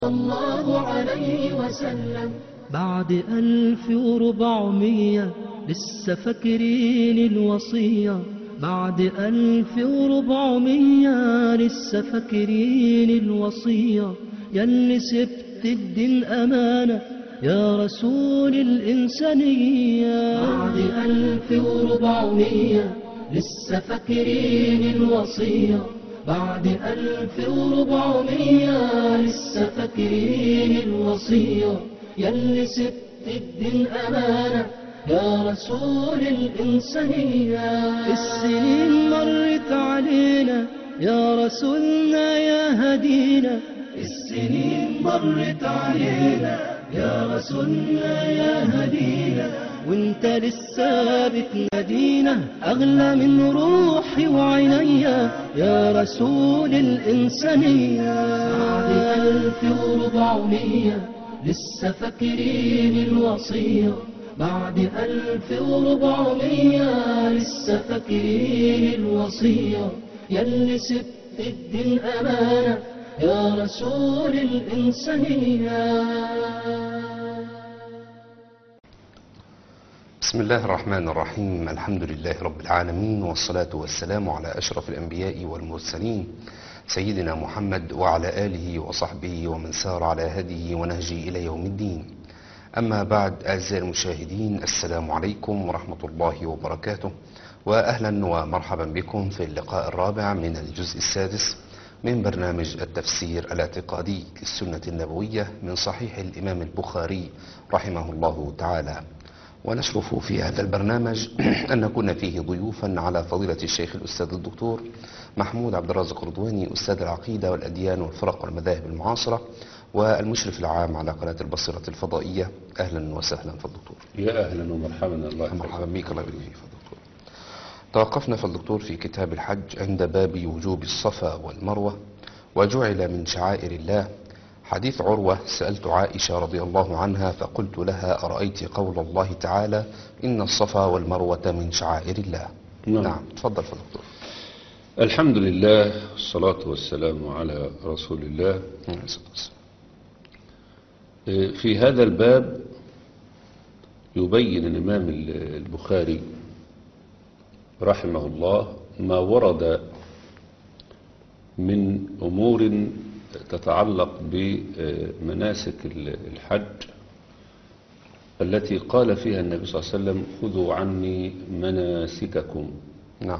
الله عليه وسلم. بعد 1400 لسه فاكرين الوصية، بعد 1400 لسه فاكرين الوصية، ياللي سبت الدين أمانة يا رسول الإنسانية. بعد 1400 لسه فاكرين الوصية، بعد 1400 لسه فاكرين الوصية، ياللي سبت الدين أمانة يا رسول الإنسانية. السنين مرت علينا يا رسولنا يا هدينا، السنين مرت علينا يا رسولنا يا هدينا، وانت لسه بتنادينا أغلى من روحي وعينيا يا رسول الإنسانية. بعد 1400 لسه فاكرين الوصية، بعد 1400 لسه فاكرين الوصية، ياللي سبت الدين أمانة يا رسول الإنسانية. بسم الله الرحمن الرحيم. الحمد لله رب العالمين، والصلاة والسلام على أشرف الأنبياء والمرسلين سيدنا محمد وعلى آله وصحبه ومن سار على هديه ونهجه إلى يوم الدين. أما بعد، أعزائي المشاهدين، السلام عليكم ورحمة الله وبركاته، وأهلا ومرحبا بكم في اللقاء الرابع من الجزء السادس من برنامج التفسير الاعتقادي للسنة النبوية من صحيح الإمام البخاري رحمه الله تعالى. ونشرف في هذا البرنامج أن نكون فيه ضيوفا على فضيلة الشيخ الأستاذ الدكتور محمود عبد الرازق رضواني، أستاذ العقيدة والأديان والفرق والمذاهب المعاصرة، والمشرف العام على قناة البصيرة الفضائية. أهلا وسهلا فالدكتور. يا أهلا ومرحبا. الله مرحبا بك. الله يبارك فيك فالدكتور. توقفنا فالدكتور في كتاب الحج عند باب وجوب الصفا والمروة وجعل من شعائر الله. حديث عروة: سألت عائشة رضي الله عنها فقلت لها: أرأيت قول الله تعالى إن الصفا والمروة من شعائر الله؟ نعم، تفضل فالدكتور. الحمد لله والصلاة والسلام على رسول الله. في هذا الباب يبين الإمام البخاري رحمه الله ما ورد من أمور تتعلق بمناسك الحج التي قال فيها النبي صلى الله عليه وسلم: خذوا عني مناسككم. نعم.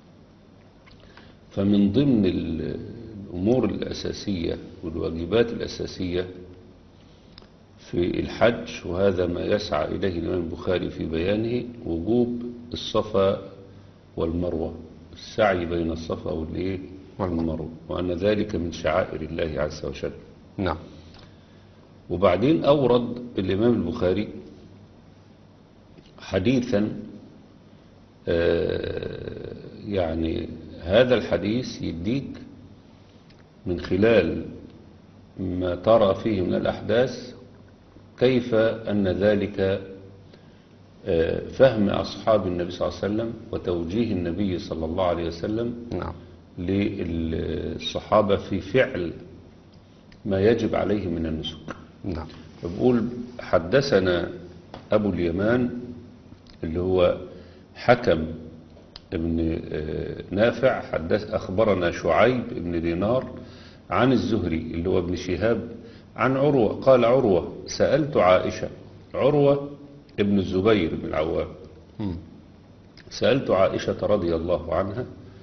فمن ضمن الأمور الأساسية والواجبات الأساسية في الحج، وهذا ما يسعى إليه الإمام البخاري في بيانه، وجوب الصفا والمروة، السعي بين الصفا والمروة، وأن ذلك من شعائر الله عز وجل. نعم. وبعدين أورد الإمام البخاري حديثا، يعني هذا الحديث يديك من خلال ما ترى فيه من الأحداث كيف أن ذلك فهم أصحاب النبي صلى الله عليه وسلم وتوجيه النبي صلى الله عليه وسلم نعم للصحابة في فعل ما يجب عليه من النسك. نعم. فبقول: حدثنا أبو اليمان اللي هو حكم ابن نافع، أخبرنا شعيب ابن دينار عن الزهري اللي هو ابن شهاب عن عروة قال: عروة سألت عائشة. عروة ابن الزبير بن العوام. سألت عائشة رضي الله عنها.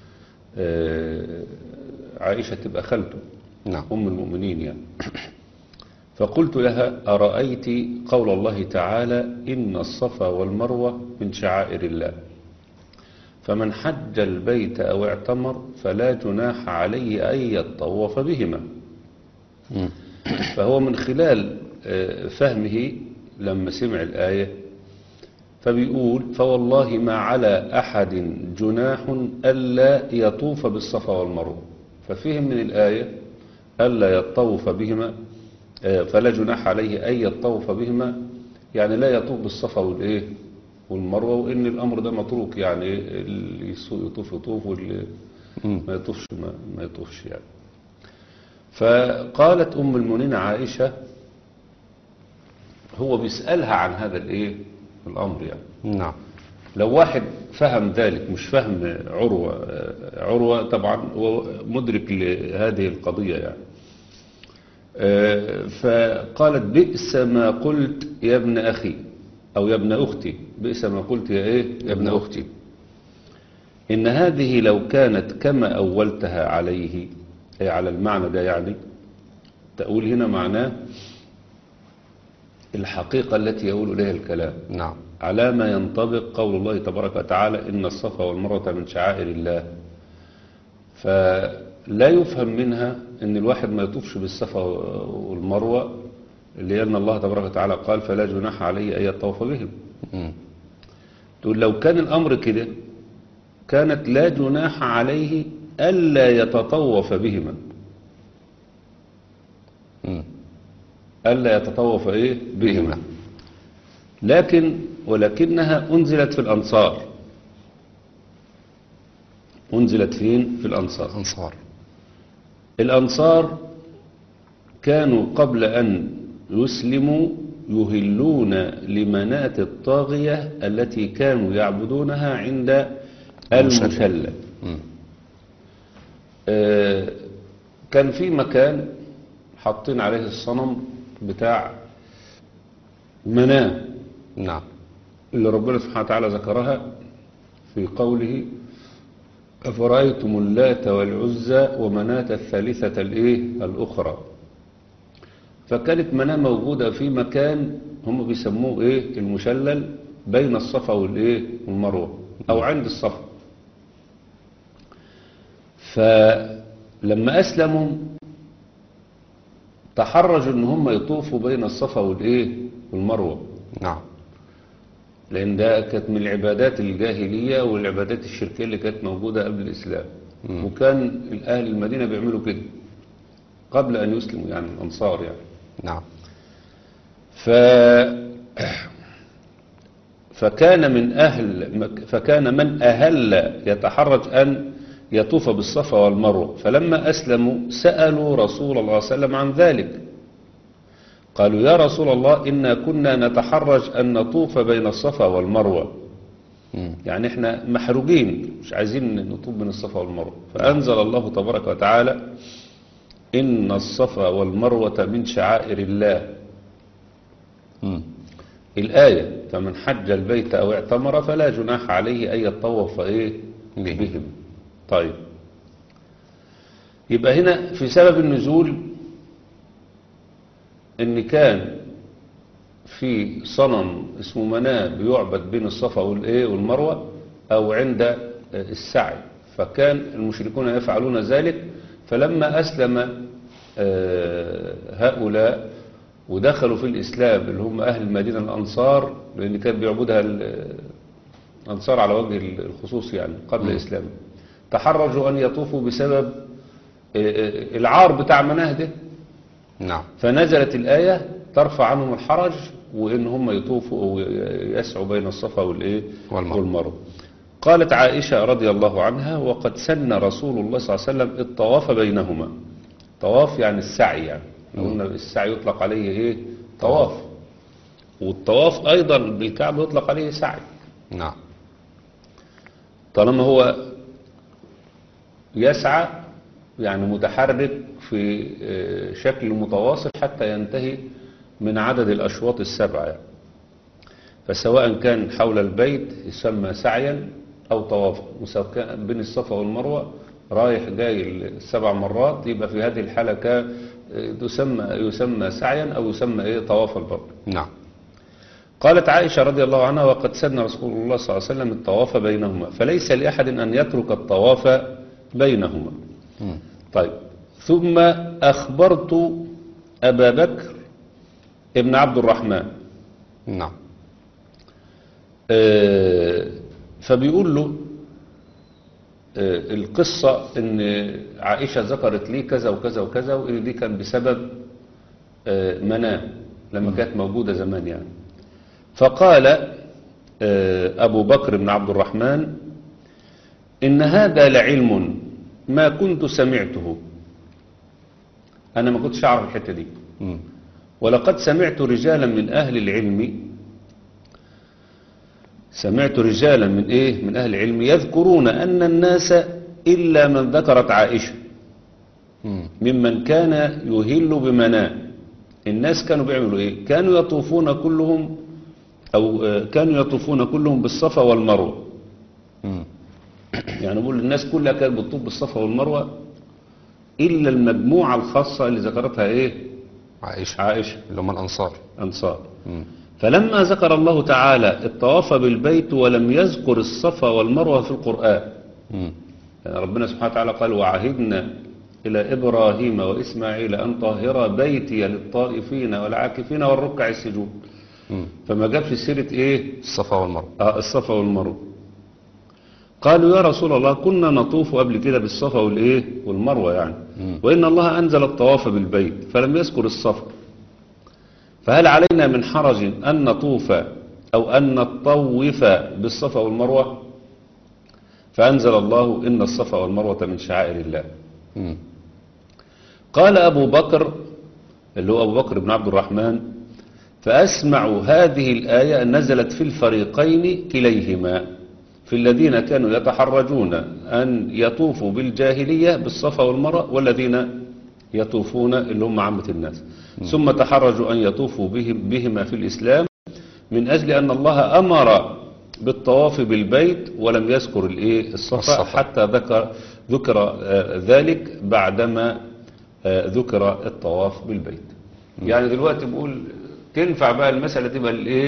عائشة تبقى خالته. نعم. أم المؤمنين يعني. فقلت لها: أرأيت قول الله تعالى إن الصفا والمروة من شعائر الله، فمن حج البيت أو اعتمر فلا جناح عليه أن يطوف بهما. فهو من خلال فهمه لما سمع الآية فبيقول: فوالله ما على أحد جناح ألا يطوف بالصفا والمروة. ففهم من الآية ألا يطوف بهما، فلا جناح عليه أن يطوف بهما، يعني لا يطوف بالصفا والمروة، وإن الأمر ده متروك، يعني اللي يطوف يطوف واللي ما يطوفش ما يطوفش يعني. فقالت أم المؤمنين عائشة، هو بيسألها عن هذا الايه الأمر يعني. نعم. لو واحد فهم ذلك مش فهم عروة، عروة طبعا هو مدرك لهذه القضية يعني. فقالت بئس ما قلت يا ابن أخي أو يا ابن أختي، بئس ما قلت يا إيه يا ابن أختي، إن هذه لو كانت كما أولتها عليه، أي على المعنى ده يعني. تأويل هنا معناه الحقيقة التي يقول إليها الكلام. نعم. على ما ينطبق قول الله تبارك وتعالى إن الصفا والمروة من شعائر الله. فلا يفهم منها ان الواحد ما يطوفش بالصفا والمروة، لأن الله تبارك وتعالى قال فلا جناح عليه أن يطوف بهم. تقول لو كان الأمر كده كانت لا جناح عليه ألا يتطوف بهما، ألا يتطوف إيه بهما. ولكنها أنزلت في الأنصار. أنزلت فين؟ في الأنصار. الأنصار كانوا قبل أن يسلموا يهلون لمناة الطاغية التي كانوا يعبدونها عند المشلل. كان في مكان حاطين عليه الصنم بتاع مناة. نعم. اللي ربنا سبحانه وتعالى ذكرها في قوله أفرأيتم اللات والعزى ومناة الثالثة الأخرى. فكانت مناة موجودة في مكان هم بيسموه المشلل بين الصفا والمروة أو عند الصفا. فلما أسلموا تحرجوا ان هم يطوفوا بين الصفا والمروة. نعم. لأن ده كانت من العبادات الجاهلية والعبادات الشركية اللي كانت موجودة قبل الإسلام. وكان أهل المدينة بيعملوا كده قبل أن يسلموا، يعني الأنصار يعني. نعم. فكان من أهل يتحرج أن يطوف بالصفا والمروة. فلما أسلموا سألوا رسول الله صلى الله عليه وسلم عن ذلك، قالوا يا رسول الله إنا كنا نتحرج أن نطوف بين الصفا والمروة. يعني احنا محروجين مش عايزين نطوف بين الصفا والمروة. فأنزل الله تبارك وتعالى إن الصفا والمروة من شعائر الله. الآية فمن حج البيت أو اعتمر فلا جناح عليه أن يطوف بهم. طيب، يبقى هنا في سبب النزول ان كان في صنم اسمه مناة بيعبد بين الصفا والمروة او عند السعي، فكان المشركون يفعلون ذلك. فلما اسلم هؤلاء ودخلوا في الاسلام اللي هم اهل المدينة الانصار، لان كان بيعبدها الانصار على وجه الخصوص يعني قبل الاسلام، تحرجوا أن يطوفوا بسبب العار بتاع مناه ده. نعم. فنزلت الآية ترفع عنهم الحرج وإن هم يطوفوا أو يسعوا بين الصفا والمروة. قالت عائشة رضي الله عنها وقد سن رسول الله صلى الله عليه وسلم الطواف بينهما. طواف يعني السعي، يعني قلنا السعي يطلق عليه طواف، والطواف أيضا بالكعبة يطلق عليه سعي. نعم. طالما هو يسعى يعني متحرك في شكل متواصل حتى ينتهي من عدد الأشواط السبعة يعني. فسواء كان حول البيت يسمى سعيا أو طوافا، وسواء كان بين الصفا والمروة رايح جاي السبع مرات، يبقى في هذه الحالة يسمى سعيا أو يسمى طوافا برضه. نعم. قالت عائشة رضي الله عنها وقد سن رسول الله صلى الله عليه وسلم الطواف بينهما فليس لأحد أن يترك الطواف بينهما. طيب، ثم أخبرت أبا بكر ابن عبد الرحمن. نعم. فبيقول له القصة ان عائشة ذكرت لي كذا وكذا وكذا، وان دي كان بسبب منام لما كانت موجودة زمان يعني. فقال أبو بكر بن عبد الرحمن إن هذا لعلم ما كنت سمعته أنا ما كنتش أعرف الحتة دي. مم. ولقد سمعت رجالا من أهل العلم، سمعت رجالا من إيه؟ من أهل العلم يذكرون أن الناس إلا من ذكرت عائشة مم. ممن كان يهل بمناه. الناس كانوا بيعملوا إيه؟ كانوا يطوفون كلهم، أو كانوا يطوفون كلهم بالصفا والمروة. مم. يعني بقول الناس كلها كانت بتطوف بالصفا والمروة إلا المجموعة الخاصة اللي ذكرتها إيه؟ عائشة اللي هم الأنصار. أنصار. مم. فلما ذكر الله تعالى الطواف بالبيت ولم يذكر الصفا والمروة في القرآن، مم. يعني ربنا سبحانه وتعالى قال وعهدنا إلى إبراهيم وإسماعيل أن طهر بيتي للطائفين والعاكفين والركع السجود، مم. فما جابش سيرة إيه؟ الصفا والمروة. الصفا والمروة. قالوا يا رسول الله كنا نطوف قبل كده بالصفا والإيه؟ والمروة يعني، وإن الله أنزل الطواف بالبيت فلم يذكر الصفا، فهل علينا من حرج أن نطوف أو أن نطوف بالصفا والمروة؟ فأنزل الله إن الصفا والمروة من شعائر الله. مم. قال أبو بكر اللي هو أبو بكر بن عبد الرحمن فأسمع هذه الآية نزلت في الفريقين كليهما، في الذين كانوا يتحرجون أن يطوفوا بالجاهلية بالصفا والمروة، والذين يطوفون اللي هم عامة الناس، ثم تحرجوا أن يطوفوا بهما في الإسلام، من أجل أن الله أمر بالطواف بالبيت ولم يذكر الصفا حتى ذكر ذلك بعدما ذكر الطواف بالبيت. يعني دلوقتي بقول تنفع بقى المسألة تبقى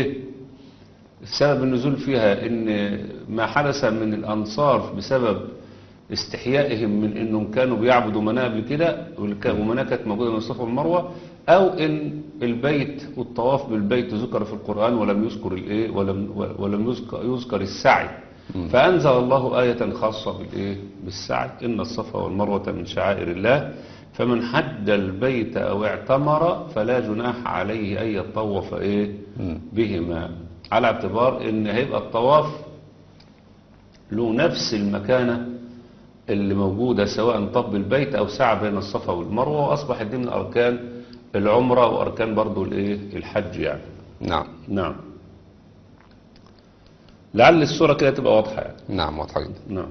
سبب النزول فيها ان ما حدث من الأنصار بسبب استحيائهم من انهم كانوا بيعبدوا مناه قبل كده، ومناه كانت موجودة من الصفا والمروة، او ان البيت والطواف بالبيت ذكر في القرآن ولم يذكر ولم يذكر السعي، فأنزل الله آية خاصة بالسعي إن الصفا والمروة من شعائر الله، فمن حج البيت أو اعتمر فلا جناح عليه أن يطوف بهما، على اعتبار ان هيبقى الطواف له نفس المكانة اللي موجودة سواء طب البيت او سعى بين الصفا والمروة، واصبح دي من اركان العمرة واركان برضو الحج يعني. نعم. لعل الصورة كده تبقى واضحة يعني. نعم واضحة جدا. نعم.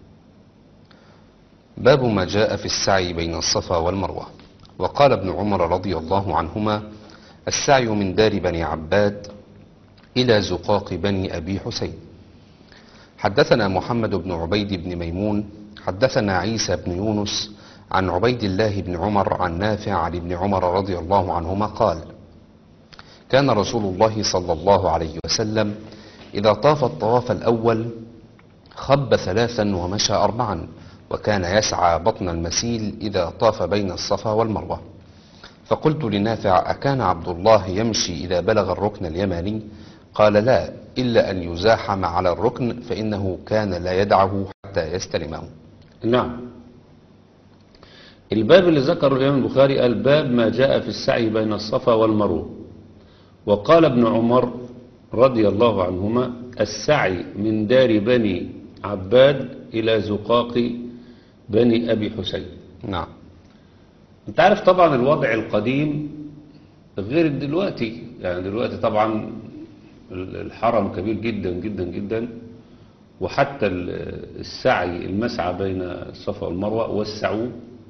باب ما جاء في السعي بين الصفا والمروة. وقال ابن عمر رضي الله عنهما السعي من دار بني عباد إلى زقاق بني أبي حسين. حدثنا محمد بن عبيد بن ميمون حدثنا عيسى بن يونس عن عبيد الله بن عمر عن نافع عن ابن عمر رضي الله عنهما قال كان رسول الله صلى الله عليه وسلم إذا طاف الطواف الأول خب 3 ومشى 4، وكان يسعى بطن المسيل إذا طاف بين الصفا والمروة. فقلت لنافع أكان عبد الله يمشي إذا بلغ الركن اليماني؟ قال لا، إلا أن يزاحم على الركن فإنه كان لا يدعه حتى يستلمه. نعم. الباب اللي ذكره الإمام البخاري قال باب ما جاء في السعي بين الصفا والمروة. وقال ابن عمر رضي الله عنهما السعي من دار بني عباد إلى زقاق بني أبي حسين. نعم. انت عارف طبعا الوضع القديم غير دلوقتي، يعني دلوقتي طبعا الحرم كبير جدا جدا جدا، وحتى السعي المسعى بين الصفا والمروة وسعوه،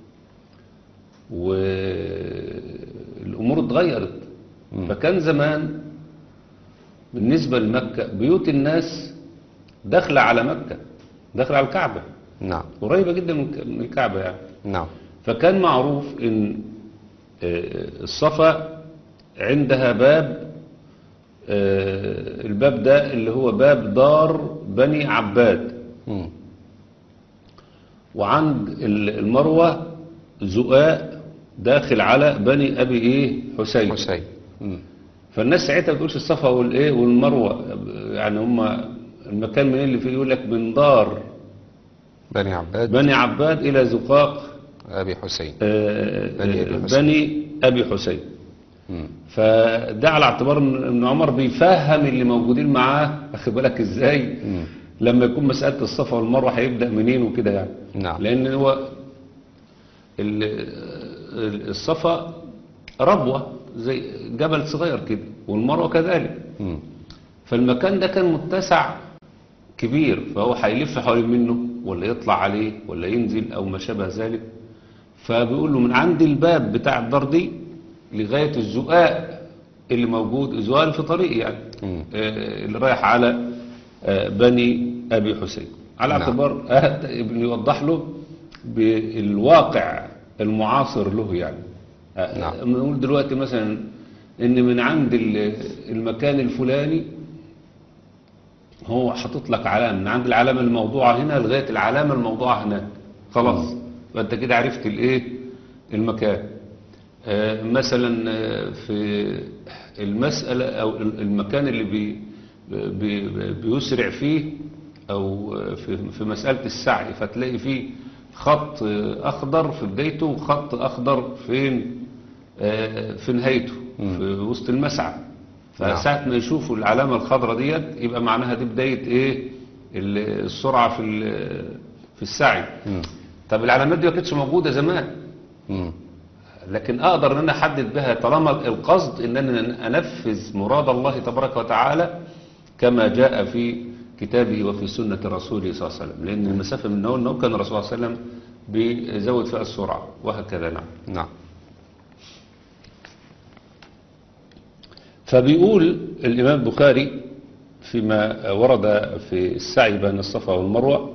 والأمور اتغيرت. فكان زمان بالنسبة لمكة بيوت الناس داخلة على مكة، داخلة على الكعبة. نعم. قريبة جدا من الكعبة يعني. نعم. فكان معروف ان الصفا عندها باب، الباب ده اللي هو باب دار بني عباد، وعند المروة زقاق داخل على بني أبي حسين. فالناس ساعتها بتقولش الصفا والمروة، يعني هم المكان من اللي فيه يقول لك من دار بني عباد إلى زقاق أبي حسين، بني أبي حسين. فده على اعتبار ان عمر بيفهم اللي موجودين معاه، اخد بالك ازاي لما يكون مسألة الصفا والمروة هيبدأ منين وكده يعني. نعم. لان هو الصفا ربوة زي جبل صغير كده، والمروة كذلك. مم. فالمكان ده كان متسع كبير، فهو هيلف حوالين منه ولا يطلع عليه ولا ينزل أو ما شابه ذلك. فبيقول له من عند الباب بتاع الدار دي لغاية الزقاق اللي موجود، الزقاق اللي في طريق يعني مم. اللي رايح على بني أبي حسين، على نعم. اعتبار يوضح له بالواقع المعاصر له يعني. نعم. نقول دلوقتي مثلا ان من عند المكان الفلاني هو حاطط لك علامه، من عند العلامه الموضوعه هنا لغايه العلامه الموضوعه هناك، خلاص فانت كده عرفت الايه المكان. مثلا في المساله او المكان اللي بيسرع فيه، او في مساله السعي، فتلاقي فيه خط اخضر في بدايته وخط اخضر فين في نهايته في وسط المسعى. فساعة ما يشوفوا العلامة الخضراء ديت يبقى معناها دي بداية ايه السرعة في السعي. طب العلامات دي ما كانتش موجودة زمان، لكن اقدر ان انا احدد بها طالما القصد ان انا انفذ مراد الله تبارك وتعالى كما جاء في كتابه وفي سنة رسوله صلى الله عليه وسلم، لان المسافة من هنا كان الرسول صلى الله عليه وسلم بيزود فيها السرعة وهكذا. نعم. نعم. فبيقول الإمام البخاري فيما ورد في السعي بين الصفا والمروة: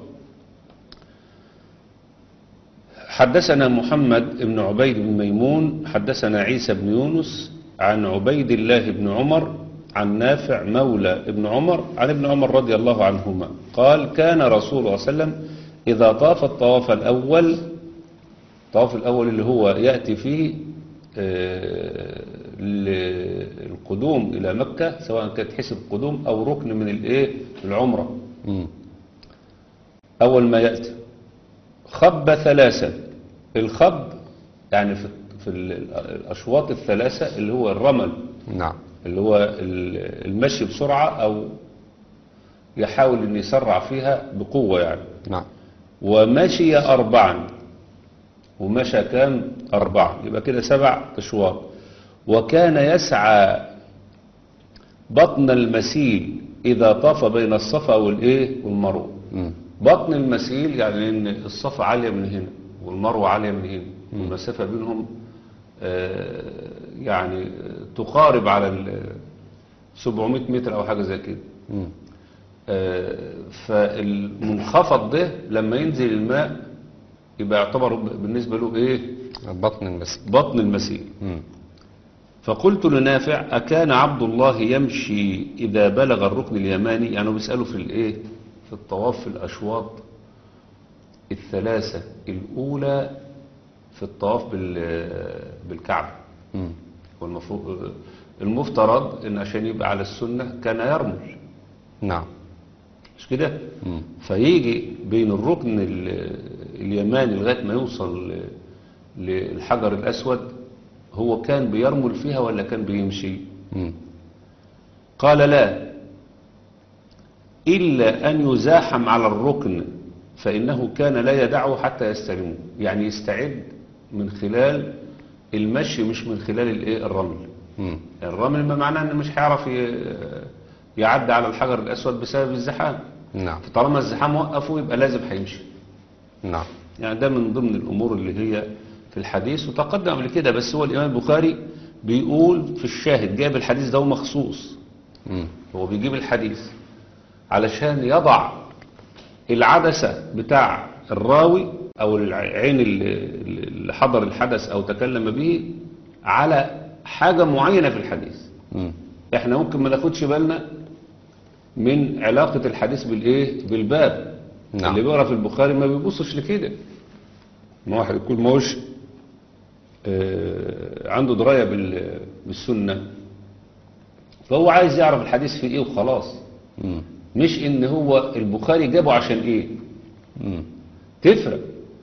حدثنا محمد بن عبيد بن ميمون حدثنا عيسى بن يونس عن عبيد الله بن عمر عن نافع مولى ابن عمر عن ابن عمر رضي الله عنهما قال: كان رسول الله صلى الله عليه وسلم إذا طاف الطواف الأول، الطواف الأول اللي هو يأتي فيه القدوم إلى مكة، سواء كانت حسب قدوم أو ركن من الإيه العمرة، أول ما يأتي خب ثلاثة. الخب يعني في الأشواط الثلاثة اللي هو الرمل، نعم، اللي هو المشي بسرعة أو يحاول أن يسرع فيها بقوة يعني. نعم. ومشي أربعا، ومشى كان أربعا، يبقى كده 7 أشواط. وكان يسعى بطن المسيل إذا طاف بين الصفا والمروة. بطن المسيل يعني ان الصفا عالية من هنا والمروة عالية من هنا، والمسافة بينهم يعني تقارب على 700 متر او حاجة زي كده. فالمنخفض ده لما ينزل الماء يبقى يعتبر بالنسبة له ايه؟ بطن المسيل. بطن المسيل. فقلت لنافع: أكان عبد الله يمشي إذا بلغ الركن اليماني؟ يعني بيسأله في الايه في الطواف في الأشواط الثلاثة الأولى في الطواف بالكعبة. المفترض إن عشان يبقى على السنة كان يرمل. نعم، مش كده؟ فيجي بين الركن اليماني لغاية ما يوصل للحجر الأسود، هو كان بيرمل فيها ولا كان بيمشي؟ قال: لا، إلا أن يزاحم على الركن فإنه كان لا يدعه حتى يستلمه. يعني يستعد من خلال المشي مش من خلال الرمل. الرمل ما معناه أنه مش هيعرف يعدي على الحجر الأسود بسبب الزحام. نعم. فطالما الزحام وقفه يبقى لازم هيمشي. نعم. يعني ده من ضمن الأمور اللي هي في الحديث وتقدم قبل كده، بس هو الإمام البخاري بيقول في الشاهد جاب الحديث ده مخصوص. هو بيجيب الحديث علشان يضع العدسة بتاع الراوي أو العين اللي حضر الحدث أو تكلم به على حاجة معينة في الحديث. احنا ممكن ما ناخدش بالنا من علاقة الحديث بالباب. نعم. اللي بيقرأ في البخاري ما بيبصش لكده، ما واحد يكون موش عنده دراية بالسنة، فهو عايز يعرف الحديث فيه ايه وخلاص. مش ان هو البخاري جابه عشان ايه. تفرق،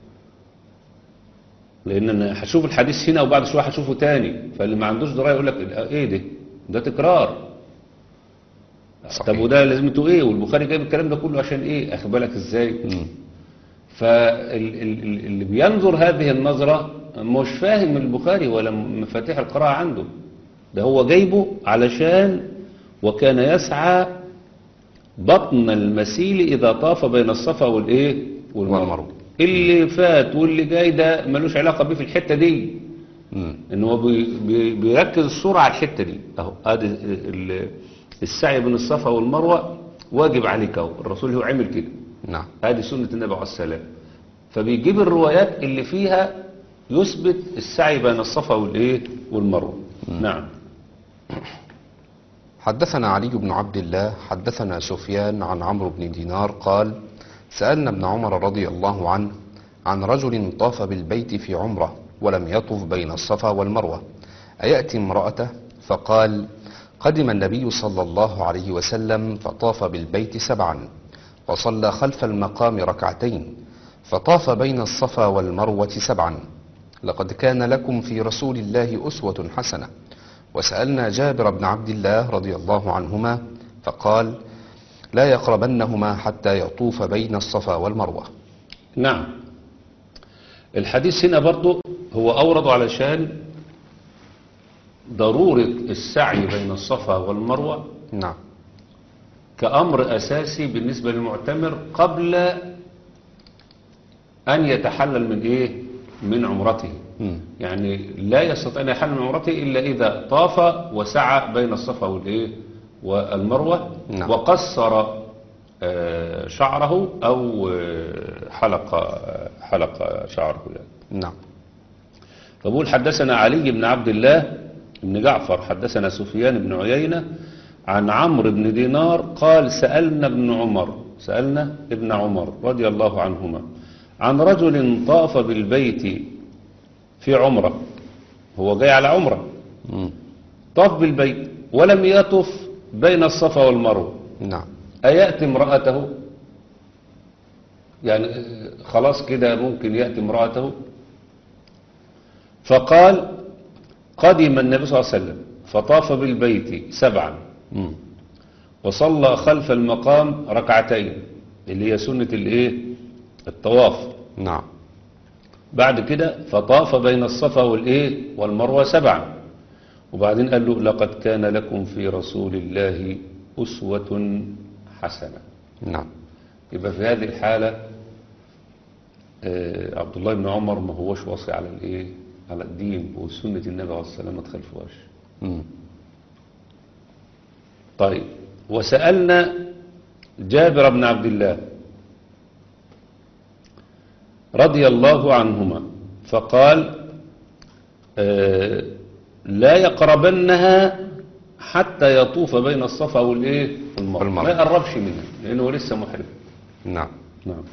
لان انا هشوف الحديث هنا وبعد شويه هشوفه تاني، فاللي ما عندوش درايه يقول لك ايه ده تكرار. صحيح. طب وده لازمته ايه؟ والبخاري جايب الكلام ده كله عشان ايه؟ اخد بالك ازاي؟ فاللي بينظر هذه النظره مش فاهم البخاري ولا مفاتيح القراءة عنده، ده هو جايبه علشان وكان يسعى بطن المسيل إذا طاف بين الصفا والإيه والمروة. اللي فات واللي جاي ده ملوش علاقة بيه في الحتة دي، ان هو بيركز الصورة على الحتة دي اهو. ادي السعي بين الصفا والمروة واجب عليك اهو، الرسول هو عمل كده. نعم. ادي سنة النبي عليه السلام. فبيجيب الروايات اللي فيها يثبت السعي بين الصفا والايه والمروة. نعم. حدثنا علي بن عبد الله حدثنا سفيان عن عمرو بن دينار قال سألنا ابن عمر رضي الله عنه عن رجل طاف بالبيت في عمره ولم يطف بين الصفا والمروة أيأتي امرأته؟ فقال قدم النبي صلى الله عليه وسلم فطاف بالبيت 7 وصلى خلف المقام ركعتين فطاف بين الصفا والمروة 7 لقد كان لكم في رسول الله أسوة حسنة. وسألنا جابر بن عبد الله رضي الله عنهما فقال لا يقربنهما حتى يطوف بين الصفا والمروة. نعم. الحديث هنا برضو هو أورد علشان ضرورة السعي بين الصفا والمروة نعم. كأمر أساسي بالنسبة للمعتمر قبل أن يتحلل من إيه؟ من عمرته. يعني لا يستطيع أن يحلل من عمرته إلا إذا طاف وسعى بين الصفا والإيه؟ والمروة. نعم. وقصر شعره أو حلق شعره يعني. نعم. فبقول حدثنا علي بن عبد الله بن جعفر حدثنا سفيان بن عيينة عن عمرو بن دينار قال سألنا ابن عمر رضي الله عنهما عن رجل طاف بالبيت في عمره، هو جاي على عمره، طاف بالبيت ولم يطف بين الصفا والمروة. نعم. أيأتي امرأته؟ يعني خلاص كده ممكن يأتي امرأته. فقال قدم النبي صلى الله عليه وسلم فطاف بالبيت 7 وصلى خلف المقام ركعتين اللي هي سنة الايه الطواف. نعم. بعد كده فطاف بين الصفا والايه والمروة 7 وبعدين قال له لقد كان لكم في رسول الله أسوة حسنة. نعم. يبقى في هذه الحالة عبد الله بن عمر ما هوش واصي على الايه على الدين وسنة النبي عليه السلام ما تخلفوهاش. طيب وسألنا جابر بن عبد الله رضي الله عنهما فقال لا يقربنها حتى يطوف بين الصفا والايه والمروة، ما يقربش منها لانه لسه محرم. نعم. نعم.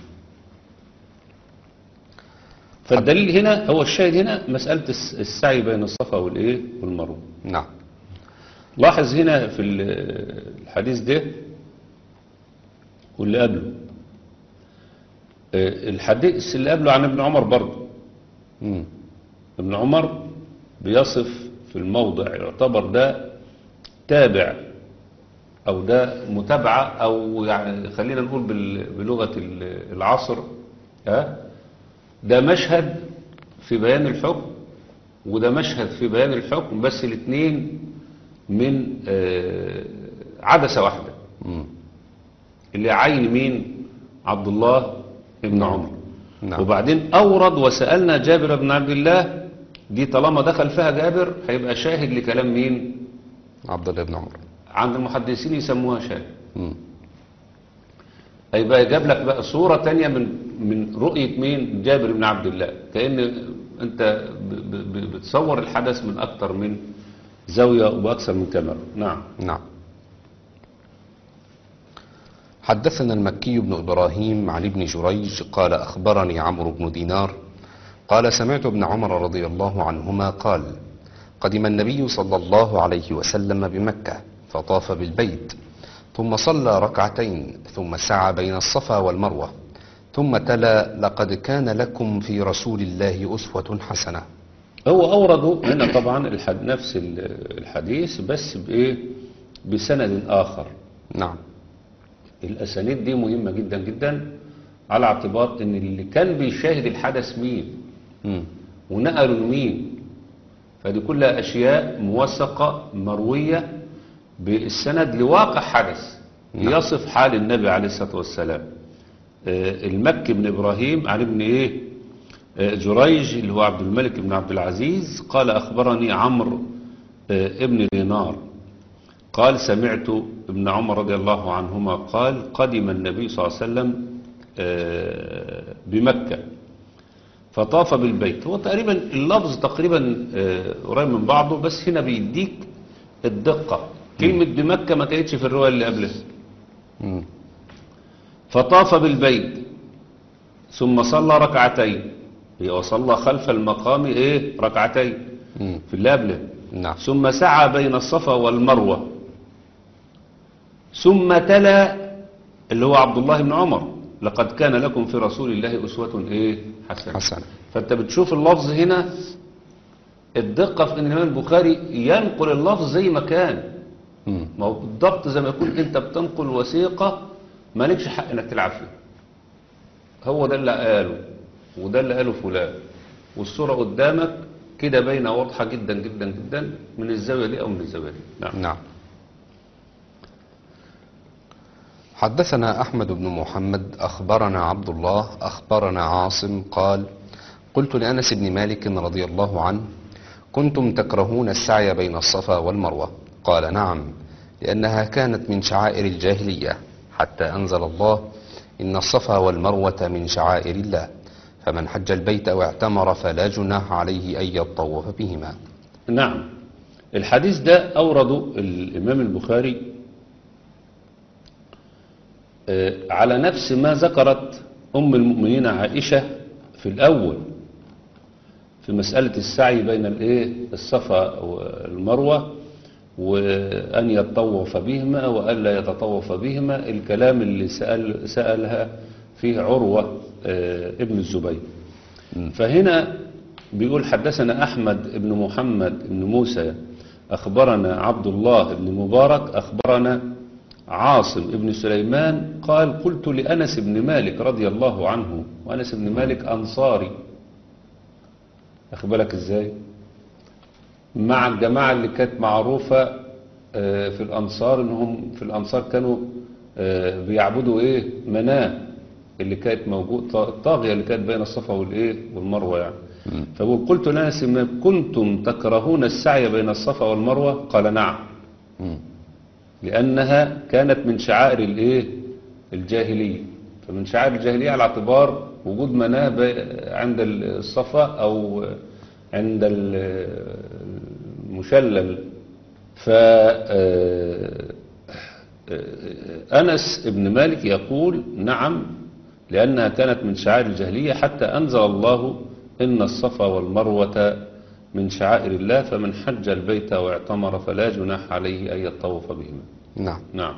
فالدليل هنا هو الشاهد هنا مسألة السعي بين الصفا والايه والمروة. نعم. لاحظ هنا في الحديث ده واللي قبله الحديث اللي قبله عن ابن عمر برضه. ابن عمر بيصف في الموضع يعتبر ده تابع او ده متابعة او يعني خلينا نقول بلغة العصر ده مشهد في بيان الحكم وده مشهد في بيان الحكم بس الاثنين من عدسة واحدة اللي عين مين عبد الله ابن عمر. نعم. وبعدين أورد وسألنا جابر بن عبد الله دي طالما دخل فيها جابر هيبقى شاهد لكلام مين عبد الله بن عمر. عند المحدثين يسموها شاهد. هيبقى جاب لك بقى صورة تانية من رؤية مين جابر بن عبد الله كأن انت بتصور الحدث من أكتر من زاوية وبأكثر من كاميرا. نعم. نعم. حدثنا المكي بن إبراهيم عن ابن جريج قال أخبرني عمرو بن دينار قال سمعت ابن عمر رضي الله عنهما قال قدم النبي صلى الله عليه وسلم بمكة فطاف بالبيت ثم صلى ركعتين ثم سعى بين الصفا والمروة ثم تلا لقد كان لكم في رسول الله أسوة حسنة. هو أورده هنا طبعا نفس الحديث بس بسند آخر. نعم. الأسانيد دي مهمة جدا جدا على اعتبار ان اللي كان بيشاهد الحدث مين ونقلوا لمين. فدي كلها أشياء موثقة مروية بالسند لواقع حدث يصف حال النبي عليه الصلاة والسلام. المكي بن إبراهيم عن ابن جريج اللي هو عبد الملك بن عبد العزيز قال أخبرني عمرو ابن دينار قال سمعت ابن عمر رضي الله عنهما قال قدم النبي صلى الله عليه وسلم بمكة فطاف بالبيت. هو تقريبا اللفظ تقريبا قريب من بعضه، بس هنا بيديك الدقة. كلمة بمكة ما كانتش في الرواية اللي قبلها. فطاف بالبيت ثم صلى ركعتين، وصلى خلف المقام ركعتين في اللي قبله. نعم. ثم سعى بين الصفا والمروة، ثم تلا اللي هو عبد الله بن عمر لقد كان لكم في رسول الله أسوة حسنة. فأنت بتشوف اللفظ هنا الدقة في أن الإمام البخاري ينقل اللفظ زي ما كان. ما هو بالضبط زي ما يكون أنت بتنقل وثيقة ما لكش حق أنك تلعب فيها. هو ده اللي قاله وده اللي قاله فلان، والصورة قدامك كده باينة واضحة جدا جدا جدا من الزاوية دي أو من الزاوية دي. نعم. حدثنا أحمد بن محمد أخبرنا عبد الله أخبرنا عاصم قال قلت لأنس بن مالك رضي الله عنه كنتم تكرهون السعي بين الصفا والمروة؟ قال نعم، لأنها كانت من شعائر الجاهلية حتى أنزل الله إن الصفا والمروة من شعائر الله فمن حج البيت واعتمر فلا جناح عليه أن يطوف بهما. نعم. الحديث ده أورده الإمام البخاري على نفس ما ذكرت أم المؤمنين عائشة في الأول في مسألة السعي بين الصفا والمروة وأن يتطوف بهما وألا يتطوف بهما، الكلام اللي سألها فيه عروة ابن الزبير. فهنا بيقول حدثنا أحمد بن محمد بن موسى أخبرنا عبد الله بن مبارك أخبرنا عاصم ابن سليمان قال قلت لأنس بن مالك رضي الله عنه، وأنس بن مالك أنصاري، أخبرك إزاي مع الجماعة اللي كانت معروفة في الأنصار إنهم في الأنصار كانوا بيعبدوا مناه اللي كانت موجود الطاغية اللي كانت بين الصفا والمروة يعني. فقلت قلت لأنس كنتم تكرهون السعي بين الصفا والمروة؟ قال نعم، لأنها كانت من شعائر الجاهلية. فمن شعائر الجاهلية على اعتبار وجود مناه عند الصفا أو عند المشلل. فأنس ابن مالك يقول نعم، لأنها كانت من شعائر الجاهلية حتى أنزل الله إن الصفا والمروة من شعائر الله فمن حج البيت واعتمر فلا جناح عليه أن يطوف بهما. نعم. نعم.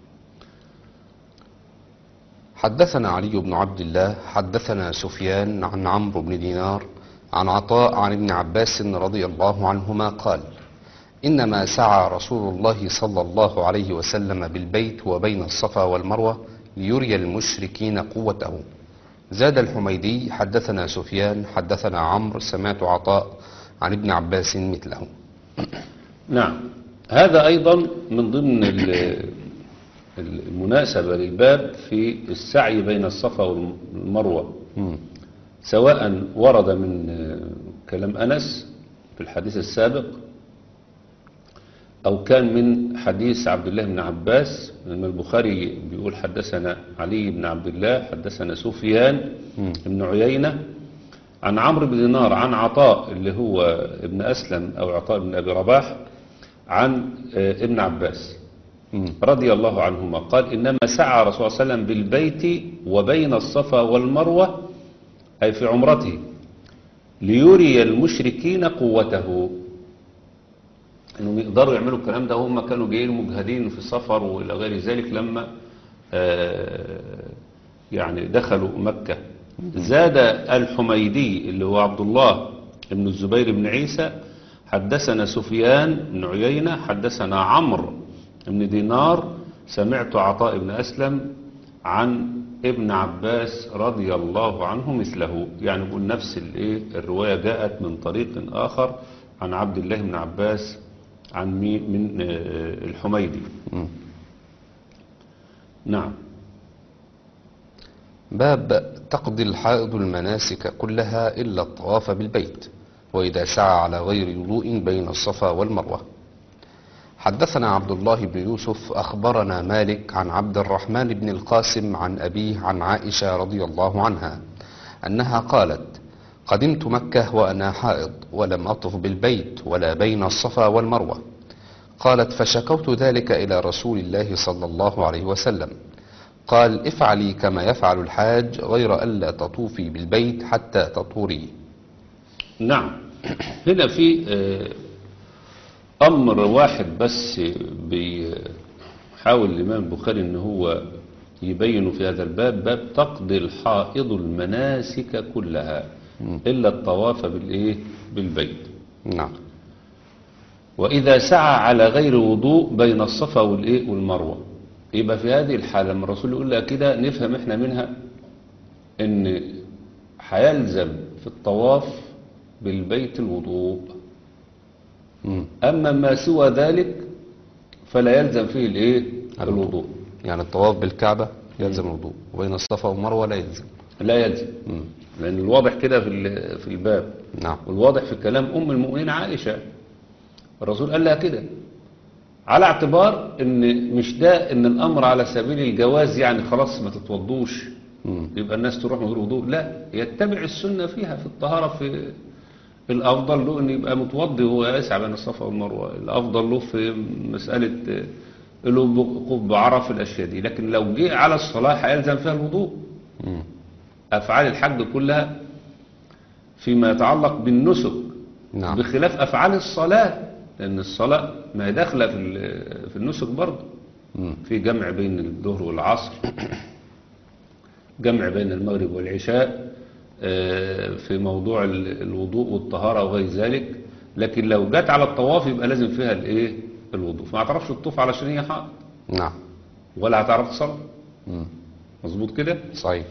حدثنا علي بن عبد الله حدثنا سفيان عن عمرو بن دينار عن عطاء عن ابن عباس رضي الله عنهما قال إنما سعى رسول الله صلى الله عليه وسلم بالبيت وبين الصفا والمروة ليري المشركين قوته. زاد الحميدي حدثنا سفيان حدثنا عمرو سمعت عطاء عن ابن عباس مثله. نعم. هذا أيضا من ضمن المناسبة للباب في السعي بين الصفا والمروة، سواء ورد من كلام أنس في الحديث السابق أو كان من حديث عبد الله بن عباس. لما البخاري بيقول حدثنا علي بن عبد الله حدثنا سفيان بن عيينة عن عمرو بن دينار عن عطاء اللي هو ابن أسلم أو عطاء بن أبي رباح عن ابن عباس رضي الله عنهما قال إنما سعى رسول الله صلى الله عليه وسلم بالبيت وبين الصفا والمروة أي في عمرته ليري المشركين قوته، انهم يقدروا يعملوا الكلام ده. هم كانوا جايين مجهدين في السفر والى غير ذلك لما يعني دخلوا مكة. زاد الحميدي اللي هو عبد الله بن الزبير بن عيسى حدثنا سفيان بن عيينة حدثنا عمرو بن دينار سمعت عطاء بن أسلم عن ابن عباس رضي الله عنه مثله، يعني بيقول نفس الرواية جاءت من طريق آخر عن عبد الله بن عباس عن من الحميدي. نعم. باب تقضي الحائض المناسك كلها إلا الطواف بالبيت وإذا سعى على غير وضوء بين الصفا والمروة. حدثنا عبد الله بن يوسف أخبرنا مالك عن عبد الرحمن بن القاسم عن أبيه عن عائشة رضي الله عنها أنها قالت: قدمت مكة وأنا حائض ولم أطف بالبيت ولا بين الصفا والمروة. قالت: فشكوت ذلك إلى رسول الله صلى الله عليه وسلم. قال: افعلي كما يفعل الحاج غير ألا تطوفي بالبيت حتى تطهري. نعم. هنا في أمر واحد بس بيحاول الإمام البخاري إن هو يبين في هذا الباب، باب تقضي الحائض المناسك كلها إلا الطواف بالبيت. نعم. وإذا سعى على غير وضوء بين الصفا والمروة. يبقى في هذه الحالة لما الرسول يقول لها كده نفهم احنا منها ان هيلزم في الطواف بالبيت الوضوء. اما ما سوى ذلك فلا يلزم فيه الوضوء. يعني الطواف بالكعبة يلزم الوضوء وبين الصفا والمروة لا يلزم. لان الواضح كده في الباب. نعم. والواضح في كلام ام المؤمنين عائشة، الرسول قال لها كده على اعتبار ان مش ده ان الامر على سبيل الجواز، يعني خلاص ما تتوضوش يبقى الناس تروح من غير وضوء، لا، يتبع السنة فيها في الطهارة. في الافضل له ان يبقى متوضي وهو يسعى بين الصفا والمروة، الافضل له في مسألة الوقوف بعرف الاشياء دي. لكن لو جه على الصلاة هيلزم فيها الوضوء. افعال الحج كلها فيما يتعلق بالنسك. نعم. بخلاف افعال الصلاة، لأن الصلاة ما هي داخلة في النسك برضه. في جمع بين الظهر والعصر، جمع بين المغرب والعشاء، في موضوع الوضوء والطهارة وغير ذلك. لكن لو جت على الطواف يبقى لازم فيها الوضوء. فما هتعرفش تطوف علشان هي حائض. نعم. ولا هتعرف تصلي. مظبوط كده؟ صحيح.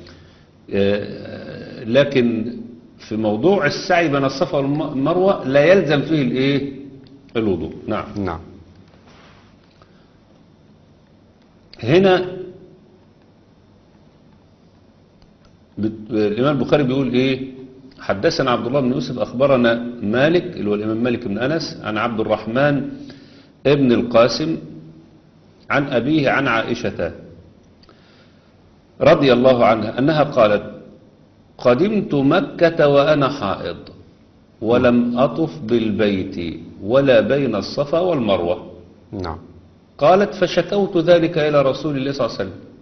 لكن في موضوع السعي بين الصفا والمروة لا يلزم فيه الوضوء. نعم. نعم. هنا الإمام البخاري بيقول حدثنا عبد الله بن يوسف أخبرنا مالك اللي هو الإمام مالك بن أنس عن عبد الرحمن ابن القاسم عن أبيه عن عائشة رضي الله عنها أنها قالت: قدمت مكة وأنا حائض ولم أطف بالبيت ولا بين الصفا والمروة. نعم. قالت: فشكوت ذلك إلى رسول الله صلى الله عليه وسلم.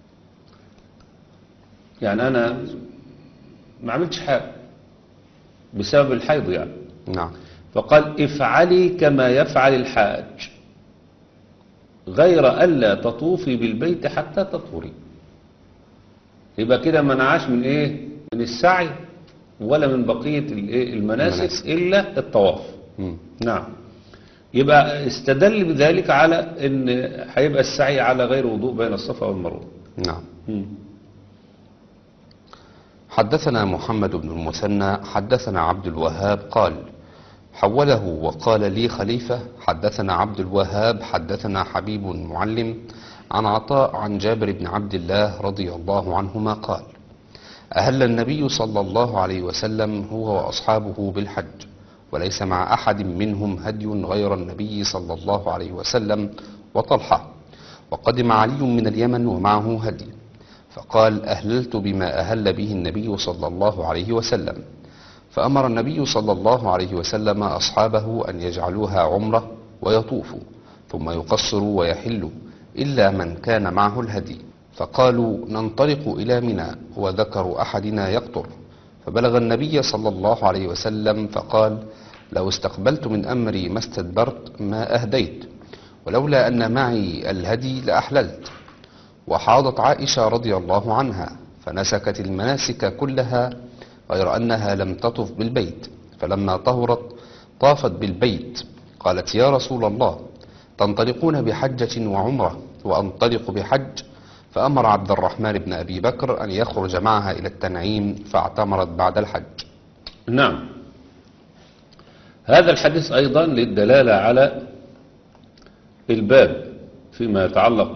يعني أنا ما عملتش حاجة بسبب الحيض يعني. نعم. فقال: افعلي كما يفعل الحاج غير ألا تطوفي بالبيت حتى تطهري. يبقى كده منعاش من من السعي ولا من بقية المناسك إلا الطواف. نعم. يبقى استدل بذلك على ان هيبقى السعي على غير وضوء بين الصفا والمروة. نعم. حدثنا محمد بن المثنى حدثنا عبد الوهاب قال حوله وقال لي خليفة حدثنا عبد الوهاب حدثنا حبيب المعلم عن عطاء عن جابر بن عبد الله رضي الله عنهما قال: أهل النبي صلى الله عليه وسلم هو وأصحابه بالحج وليس مع أحد منهم هدي غير النبي صلى الله عليه وسلم وطلحة، وقدم علي من اليمن ومعه هدي، فقال: أهللت بما أهل به النبي صلى الله عليه وسلم. فأمر النبي صلى الله عليه وسلم أصحابه أن يجعلوها عمرة ويطوفوا ثم يقصروا ويحلوا إلا من كان معه الهدي، فقالوا: ننطلق إلى منى، وذكر أحدنا يقطر، فبلغ النبي صلى الله عليه وسلم فقال: لو استقبلت من أمري ما استدبرت ما أهديت، ولولا أن معي الهدي لأحللت. وحاضت عائشة رضي الله عنها فنسكت المناسك كلها غير أنها لم تطف بالبيت، فلما طهرت طافت بالبيت. قالت: يا رسول الله، تنطلقون بحجة وعمرة وأنطلق بحج؟ فأمر عبد الرحمن بن أبي بكر أن يخرج معها إلى التنعيم فاعتمرت بعد الحج. نعم. هذا الحديث أيضا للدلالة على الباب فيما يتعلق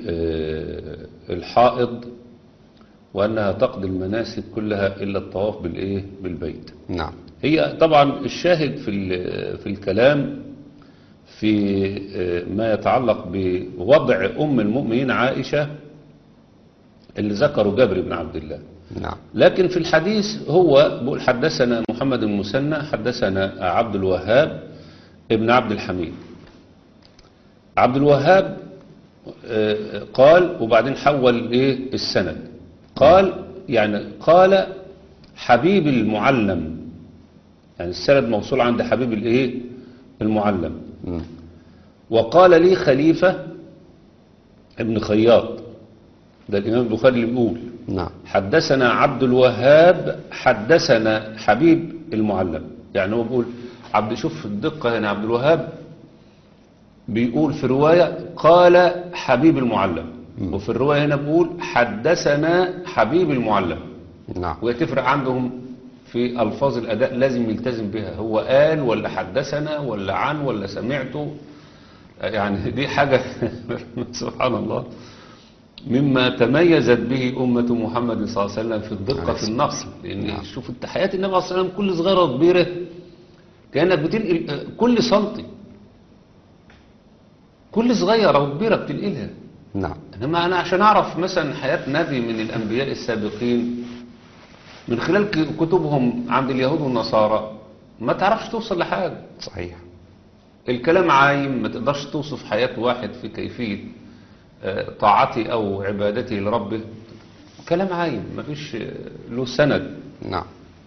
بالحائض وأنها تقضي المناسك كلها إلا الطواف بالبيت. نعم. هي طبعا الشاهد في الكلام في ما يتعلق بوضع أم المؤمنين عائشة اللي ذكروا جابر بن عبد الله. نعم. لكن في الحديث هو بيقول حدثنا محمد بن المثنى حدثنا عبد الوهاب ابن عبد الحميد. عبد الوهاب قال وبعدين حول السند، قال يعني قال حبيب المعلم، يعني السند موصول عند حبيب المعلم. وقال لي خليفة ابن خياط، ده الإمام البخاري اللي بيقول نعم. حدثنا عبد الوهاب حدثنا حبيب المعلم، يعني هو بيقول شوف الدقة هنا، عبد الوهاب بيقول في رواية قال حبيب المعلم، وفي الرواية هنا بيقول حدثنا حبيب المعلم. نعم. ويتفرق عندهم في ألفاظ الأداء، لازم يلتزم بها، هو قال ولا حدثنا ولا عن ولا سمعته، يعني دي حاجة سبحان الله مما تميزت به أمة محمد صلى الله عليه وسلم في الدقة في النقل. لأن شوف انت حياة النبي صلى الله عليه وسلم كل صغيرة وكبيرة كأنك بتنقل كل سنتي، كل صغيرة وكبيرة بتنقلها. نعم. إنما أنا عشان أعرف مثلا حياة نبي من الأنبياء السابقين من خلال كتبهم عند اليهود والنصارى ما تعرفش توصل لحاجة. صحيح. الكلام عايم، ما تقدرش توصف حياة واحد في كيفية طاعتي أو عبادتي لربه، كلام عايم ما فيش له سند. نعم.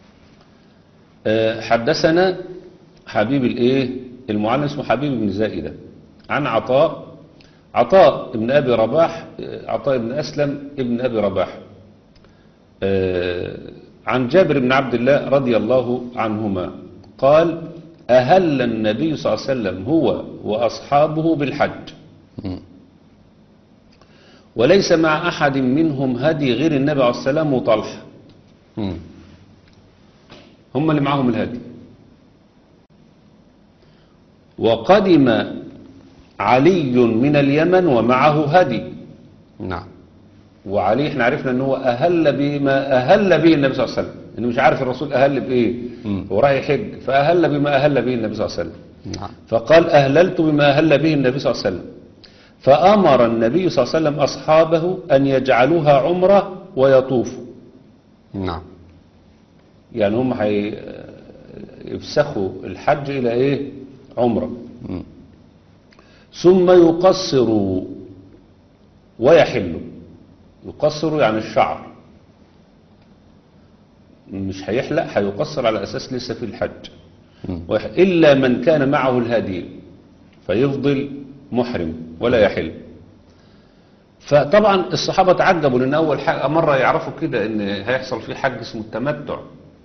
حدثنا حبيب المعلم اسمه حبيب بن زائدة عن عطاء ابن أبي رباح، عطاء ابن أسلم ابن أبي رباح، عن جابر بن عبد الله رضي الله عنهما قال أهل النبي صلى الله عليه وسلم هو وأصحابه بالحج وليس مع أحد منهم هدي غير النبي عليه السلام وطلحة، هم اللي معهم الهدي. وقدم علي من اليمن ومعه هدي. نعم. وعلي احنا عرفنا ان هو أهل بما أهل به النبي صلى الله عليه وسلم، انه مش عارف الرسول أهل بإيه، هو رايح يحج فأهل بما أهل به النبي صلى الله عليه وسلم. نعم. فقال أهللت بما أهل به النبي صلى الله عليه وسلم، فأمر النبي صلى الله عليه وسلم أصحابه أن يجعلوها عمرة ويطوفوا. نعم. يعني هم يفسخوا الحج إلى عمرة. ثم يقصروا ويحلوا. يقصروا يعني الشعر، مش هيحلق، هيقصر على أساس لسه في الحج. إلا من كان معه الهدي فيفضل محرم ولا يحل. فطبعا الصحابة تعجبوا لأن أول مرة يعرفوا كده إن هيحصل فيه حج اسمه التمتع.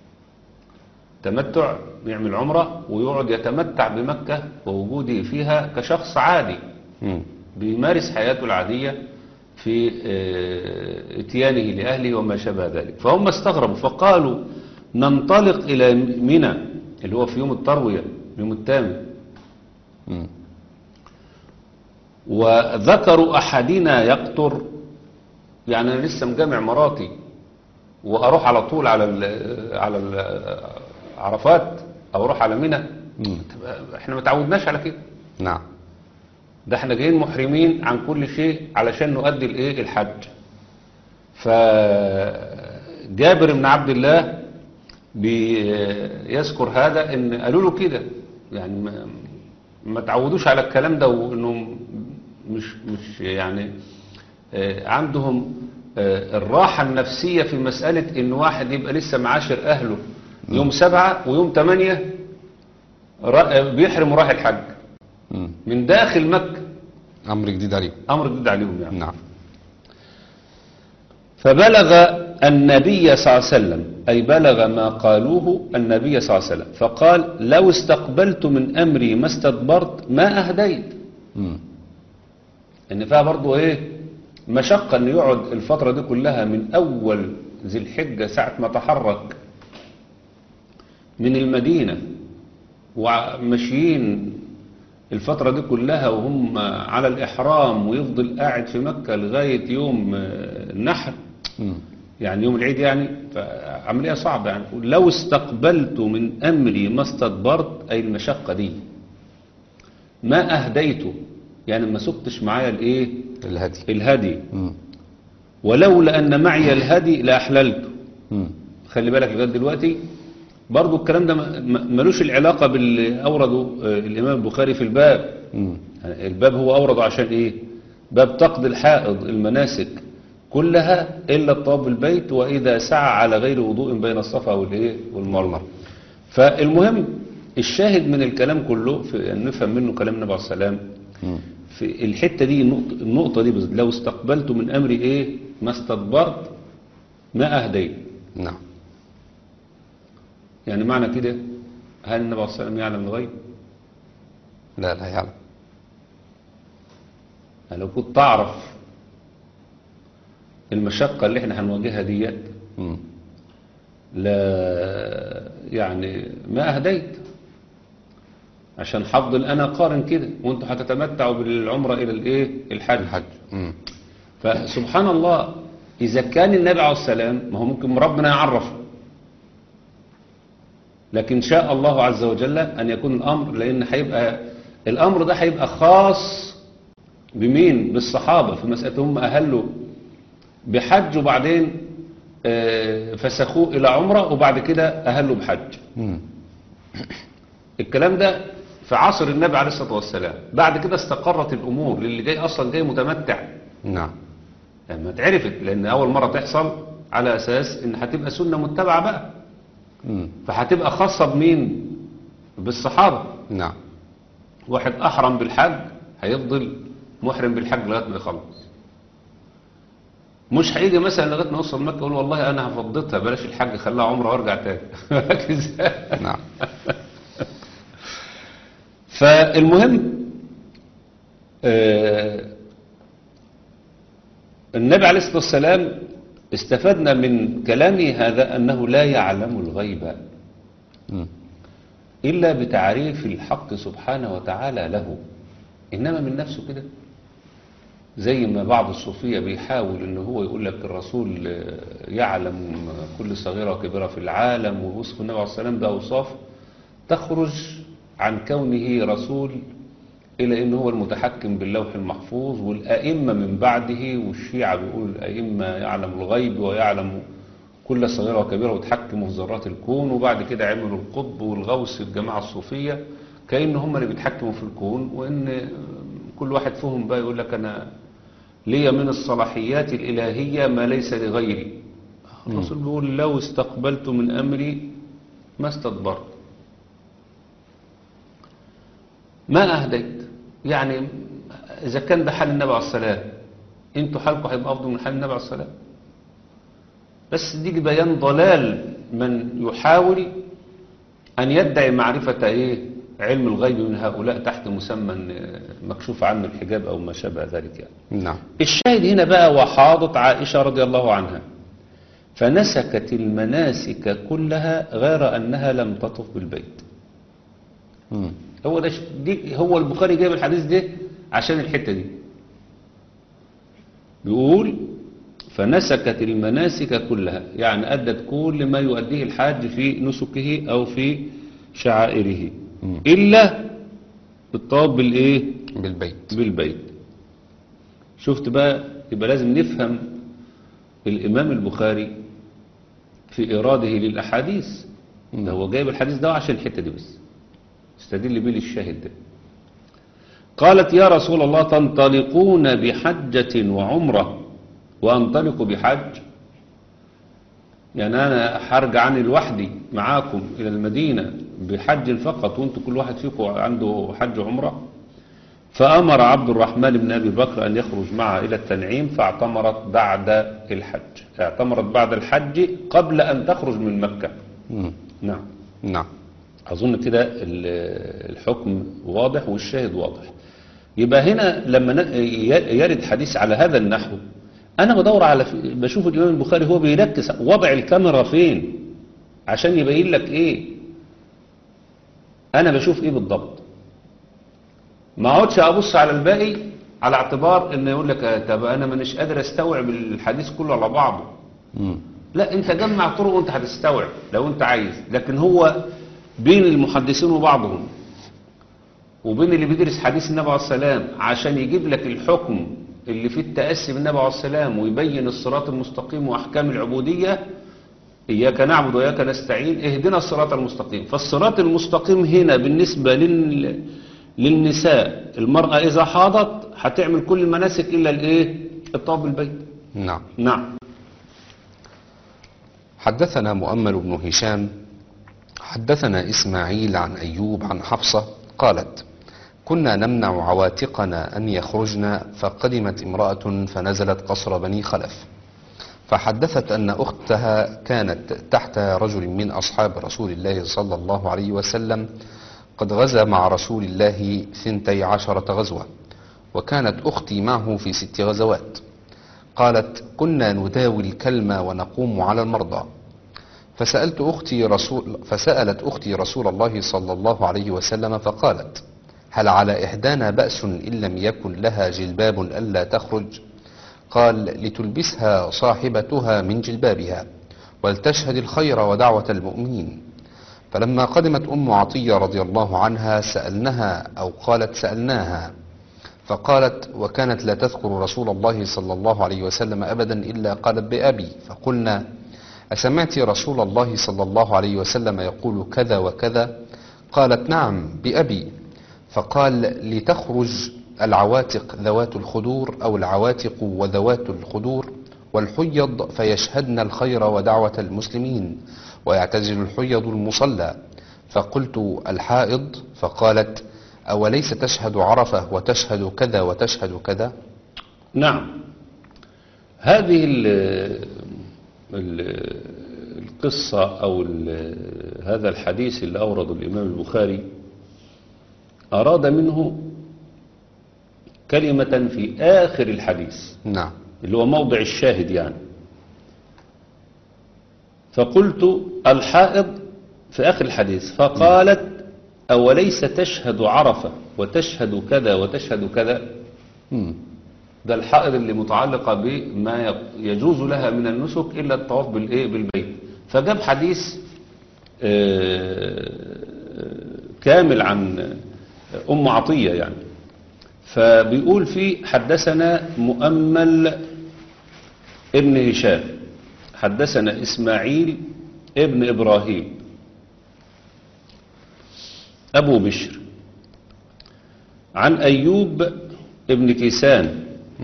تمتع بيعمل عمرة ويقعد يتمتع بمكة ووجوده فيها كشخص عادي بيمارس حياته العادية في اتيانه لأهله وما شابه ذلك. فهم استغربوا فقالوا ننطلق إلى منى اللي هو في يوم التروية يوم الثامن. وذكروا أحدنا يقطر، يعني أنا لسه مجامع مراتي وأروح على طول على عرفات أو أروح على منى، احنا ما تعودناش على كده. نعم. ده احنا جايين محرمين عن كل شيء علشان نؤدي الحج. فجابر بن عبد الله بيذكر هذا ان قالوا له كده، يعني ما تعودوش على الكلام ده، وانهم مش يعني عندهم الراحة النفسية في مسألة ان واحد يبقى لسه معاشر اهله يوم 7 ويوم 8 بيحرم وراح الحج من داخل مكة. أمر جديد عليهم. أمر جديد عليهم يعني. نعم. فبلغ النبي صلى الله عليه وسلم، أي بلغ ما قالوه النبي صلى الله عليه وسلم، فقال لو استقبلت من أمري ما استدبرت ما أهديت. إن فيها برضو مشقة أن يقعد الفترة دي كلها من أول ذي الحجة ساعة ما تحرك من المدينة وماشيين الفترة دي كلها وهم على الإحرام، ويفضل قاعد في مكة لغاية يوم النحر، يعني يوم العيد، يعني فعملية صعبة. يعني لو استقبلت من أمري ما استدبرت، أي المشقة دي، ما أهديته، يعني ما سقتش معايا الإيه؟ الهدي. ولولا أن معي الهدي لأحللته. خلي بالك لغاية دلوقتي برضو الكلام ده ملوش العلاقة باللي أورده الإمام البخاري في الباب. يعني الباب هو أورده عشان إيه؟ باب تقضي الحائض المناسك كلها إلا الطواف بالبيت وإذا سعى على غير وضوء بين الصفا والمروة. فالمهم الشاهد من الكلام كله في أن نفهم منه كلام النبي عليه السلام في الحتة دي، النقطة دي بالذات، لو استقبلت من أمري إيه ما استدبرت ما أهديت. نعم. يعني معنى كده هل النبي عليه الصلاة والسلام يعلم الغيب؟ لا يعلم. يعني لو كنت تعرف المشقة اللي احنا هنواجهها ديت لا يعني ما أهديت، عشان حفظ أنا قارن كده وانتوا هتتمتعوا بالعمرة إلى الإيه؟ الحج. فسبحان الله، إذا كان النبي عليه السلام، ما هو ممكن ربنا يعرفه، لكن شاء الله عز وجل أن يكون الأمر، لأن هيبقى الأمر ده هيبقى خاص بمين؟ بالصحابة، في مسألة هم أهلوا بحج وبعدين فسخوه إلى عمرة وبعد كده أهلوا بحج. الكلام ده في عصر النبي عليه الصلاة والسلام. بعد كده استقرت الأمور للي جاي أصلا جاي متمتع. نعم. لما اتعرفت، لأن أول مرة تحصل على أساس إن هتبقى سنة متبعة بقى، فهتبقى خاصة بمين؟ بالصحابة. نعم. واحد أحرم بالحج هيفضل محرم بالحج لغاية ما يخلص، مش هيجي مثلا لغاية ما يوصل مكة يقول والله أنا هفضتها بلاش الحج خلاها عمرة وارجع تاني. نعم. فالمهم النبي عليه الصلاة والسلام استفدنا من كلامه هذا أنه لا يعلم الغيب إلا بتعريف الحق سبحانه وتعالى له، إنما من نفسه كده. زي ما بعض الصوفية بيحاول إنه هو يقول لك الرسول يعلم كل صغيرة وكبيرة في العالم، ووصف النبي عليه الصلاة والسلام بأوصاف تخرج عن كونه رسول إلى إنه هو المتحكم باللوح المحفوظ، والأئمة من بعده، والشيعة بيقول الأئمة يعلم الغيب ويعلم كل صغيرة وكبيرة وتحكموا في ذرات الكون، وبعد كده عملوا القطب والغوث الجماعة الصوفية كأن هم اللي بيتحكموا في الكون، وإن كل واحد فيهم بقى يقول لك أنا لي من الصلاحيات الإلهية ما ليس لغيري. الرسول بيقول لو استقبلت من أمري ما استدبرت ما أهديت. يعني إذا كان ده حال النبي عليه السلام، انتوا حالكم هيبقى أفضل من حال النبي عليه السلام. بس دي بيان ضلال من يحاول أن يدعي معرفة علم الغيب من هؤلاء تحت مسمى مكشوف عنه الحجاب أو ما شابه ذلك يعني. نعم. الشاهد هنا بقى وحاضت عائشة رضي الله عنها فنسكت المناسك كلها غير أنها لم تطف بالبيت. هو البخاري جايب الحديث ده عشان الحتة دي، بيقول فنسكت المناسك كلها، يعني أدت كل ما يؤديه الحاج في نسكه أو في شعائره إلا الطواف بالبيت. شفت بقى؟ يبقى لازم نفهم الإمام البخاري في إراده للأحاديث. ده هو جايب الحديث ده عشان الحتة دي بس، استدل بيه للشاهد ده. قالت يا رسول الله تنطلقون بحجة وعمرة وأنطلق بحج؟ يعني أنا هرجع عني لوحدي معاكم إلى المدينة بحج فقط وانتم كل واحد فيكم عنده حج وعمرة؟ فأمر عبد الرحمن بن أبي بكر أن يخرج معها إلى التنعيم فاعتمرت بعد الحج. اعتمرت بعد الحج قبل أن تخرج من مكة. نعم. أظن كده الحكم واضح والشاهد واضح. يبقى هنا لما يرد حديث على هذا النحو انا بدور على بشوف الامام البخاري هو بيركز وضع الكاميرا فين عشان يبين لك ايه، انا بشوف ايه بالضبط. ما اقعدش ابص على الباقي على اعتبار ان يقول لك طب انا مانيش قادر استوعب الحديث كله على بعضه. لا، انت جمع طرق وانت هتستوعب لو انت عايز. لكن هو بين المحدثين وبعضهم وبين اللي بيدرس حديث النبي عليه السلام عشان يجيب لك الحكم اللي فيه التأسي بالنبي عليه السلام ويبين الصراط المستقيم وأحكام العبودية. إياك نعبد وإياك نستعين اهدنا الصراط المستقيم. فالصراط المستقيم هنا بالنسبة للنساء، المرأة إذا حاضت هتعمل كل المناسك إلا الإيه؟ الطواف بالبيت. نعم. نعم. حدثنا مؤمل بن هشام حدثنا إسماعيل عن أيوب عن حفصة قالت: كنا نمنع عواتقنا أن يخرجن، فقدمت امرأة فنزلت قصر بني خلف، فحدثت أن أختها كانت تحت رجل من أصحاب رسول الله صلى الله عليه وسلم قد غزا مع رسول الله 12 غزوة، وكانت أختي معه في 6 غزوات. قالت: كنا نداوي الكلم ونقوم على المرضى، فسألت فسألت أختي رسول الله صلى الله عليه وسلم فقالت: هل على إحدانا بأس إن لم يكن لها جلباب ألا تخرج؟ قال: لتلبسها صاحبتها من جلبابها ولتشهد الخير ودعوة المؤمنين. فلما قدمت أم عطية رضي الله عنها سألناها فقالت: وكانت لا تذكر رسول الله صلى الله عليه وسلم أبدا إلا قالت بأبي. فقلنا: أسمعت رسول الله صلى الله عليه وسلم يقول كذا وكذا؟ قالت: نعم بأبي. فقال: لتخرج العواتق ذوات الخدور أو العواتق وذوات الخدور والحيض فيشهدن الخير ودعوة المسلمين ويعتزل الحيض المصلى. فقلت: الحائض؟ فقالت: أوليس تشهد عرفة وتشهد كذا وتشهد كذا؟ نعم. هذه القصة أو هذا الحديث اللي أورده الإمام البخاري أراد منه كلمة في آخر الحديث. نعم. اللي هو موضع الشاهد يعني. فقلت: الحائض في آخر الحديث. فقالت: أوليس تشهد عرفة وتشهد كذا وتشهد كذا؟ ده الحائض اللي متعلقة بما يجوز لها من النسك إلا الطواف بالبيت. فجاب حديث كامل عن أم عطية يعني. فبيقول فيه: حدثنا مؤمل ابن هشام حدثنا إسماعيل ابن إبراهيم أبو بشر عن أيوب ابن كيسان.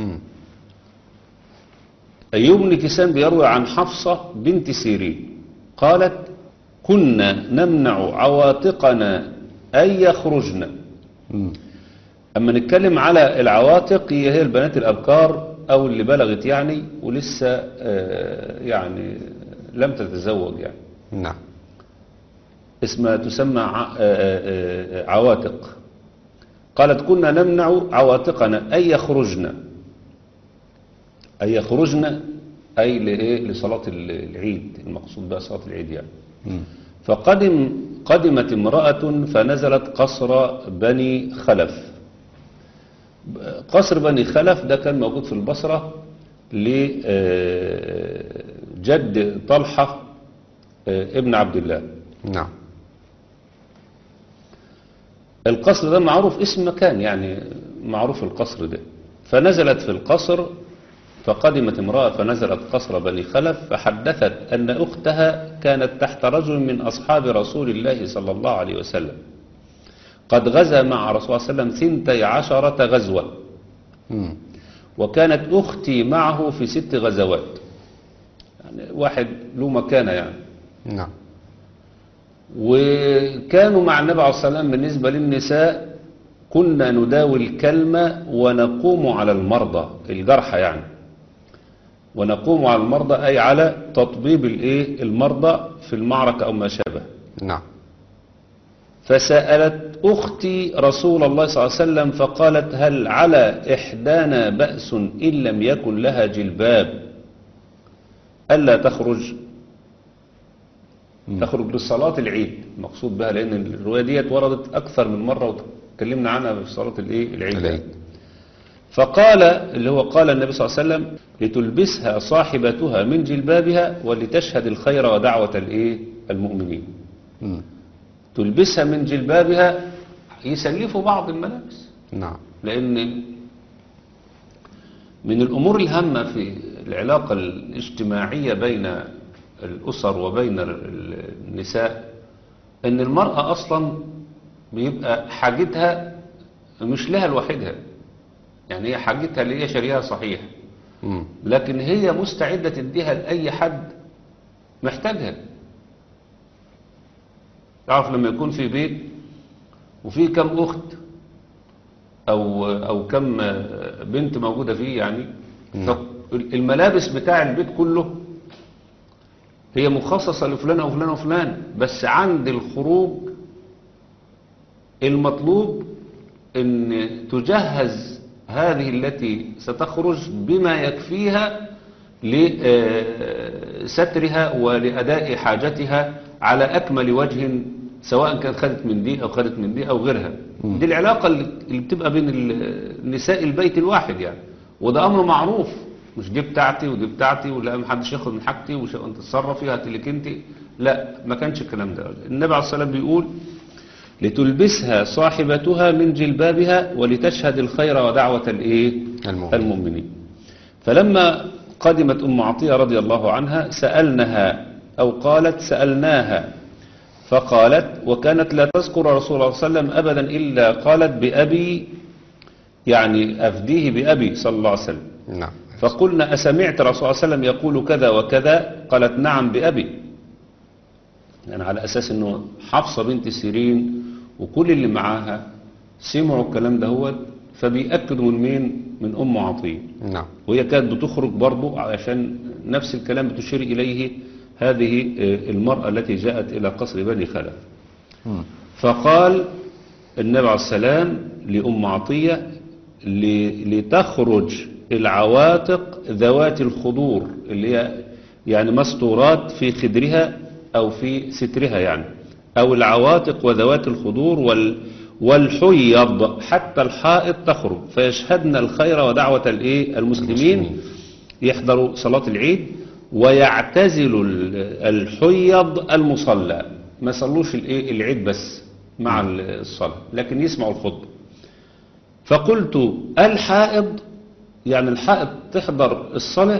أيوب بن كيسان بيروي عن حفصة بنت سيرين قالت: كنا نمنع عواتقنا أن يخرجن. أما نتكلم على العواتق هي البنات الأبكار أو اللي بلغت يعني ولسه يعني لم تتزوج يعني. نعم. اسمها تسمى عواتق. قالت: كنا نمنع عواتقنا أن يخرجن. أن يخرجن أي لصلاة العيد، المقصود بها صلاة العيد يعني. فقدمت امرأة فنزلت قصر بني خلف. قصر بني خلف ده كان موجود في البصرة لجد طلحة ابن عبد الله. نعم. القصر ده معروف اسم مكان يعني، معروف القصر ده. فنزلت في القصر. فقدمت امرأة فنزلت قصر بني خلف فحدثت أن أختها كانت تحت رجل من أصحاب رسول الله صلى الله عليه وسلم قد غزا مع رسول الله صلى الله عليه وسلم 12 غزوة، وكانت أختي معه في 6 غزوات. يعني واحد له مكانة يعني. نعم. وكانوا مع النبي عليه الصلاة والسلام بالنسبة للنساء كنا نداوي الكلمة ونقوم على المرضى الجرحى يعني. ونقوم على المرضى أي على تطبيب المرضى في المعركة أو ما شابه. نعم. فسألت أختي رسول الله صلى الله عليه وسلم فقالت هل على إحدانا بأس إن لم يكن لها جلباب ألا تخرج لصلاة العيد المقصود بها، لأن الرواية ديت وردت أكثر من مرة وتكلمنا عنها في صلاة العيد. فقال اللي هو قال النبي صلى الله عليه وسلم لتلبسها صاحبتها من جلبابها ولتشهد الخير ودعوة المؤمنين. تلبسها من جلبابها يسلفوا بعض الملابس. نعم. لأن من الأمور الهامة في العلاقة الاجتماعية بين الأسر وبين النساء أن المرأة أصلا بيبقى حاجتها مش لها لوحدها، يعني هي حاجتها اللي هي شاريها صحيح، لكن هي مستعدة تديها لأي حد محتاجها. تعرف لما يكون في بيت وفي كم أخت أو كم بنت موجودة فيه يعني، الملابس بتاع البيت كله هي مخصصة لفلان أو فلان وفلان، بس عند الخروج المطلوب أن تجهز هذه التي ستخرج بما يكفيها لسترها ولأداء حاجتها على أكمل وجه، سواء كانت خدت من دي أو خدت من دي أو غيرها. دي العلاقة اللي بتبقى بين نساء البيت الواحد يعني، وده أمر معروف، مش دي بتاعتي ودي بتاعتي ولا محدش ياخد من حاجتي وانت تتصرفي هات لك انت. لا، ما كانش الكلام ده. النبي عليه الصلاة والسلام بيقول لتلبسها صاحبتها من جلبابها ولتشهد الخير ودعوة المؤمنين. فلما قدمت أم عطية رضي الله عنها سألناها أو قالت سألناها فقالت وكانت لا تذكر رسول الله صلى الله عليه وسلم أبدا إلا قالت بأبي، يعني أفديه بأبي صلى الله عليه وسلم. نعم. فقلنا أسمعت رسول الله صلى الله عليه وسلم يقول كذا وكذا؟ قالت نعم بأبي، يعني على أساس أنه حفصة بنت سيرين وكل اللي معاها سمعوا الكلام ده هو، فبيأكدوا من مين؟ من أم عطية. نعم. وهي كانت بتخرج برضو عشان نفس الكلام بتشير إليه هذه المرأة التي جاءت إلى قصر بني خلف. فقال النبي عليه السلام لأم عطية لتخرج العواتق ذوات الخضور، اللي هي يعني مستورات في خدرها أو في سترها يعني، أو العواتق وذوات الخضور والحيض حتى الحائط تخرج فيشهدن الخير ودعوة المسلمين، يحضروا صلاة العيد ويعتزل الحيض المصلى، ما يصلوش العيد بس مع الصلاة لكن يسمعوا الخطبة. فقلت الحائض يعني الحائض تحضر الصلاة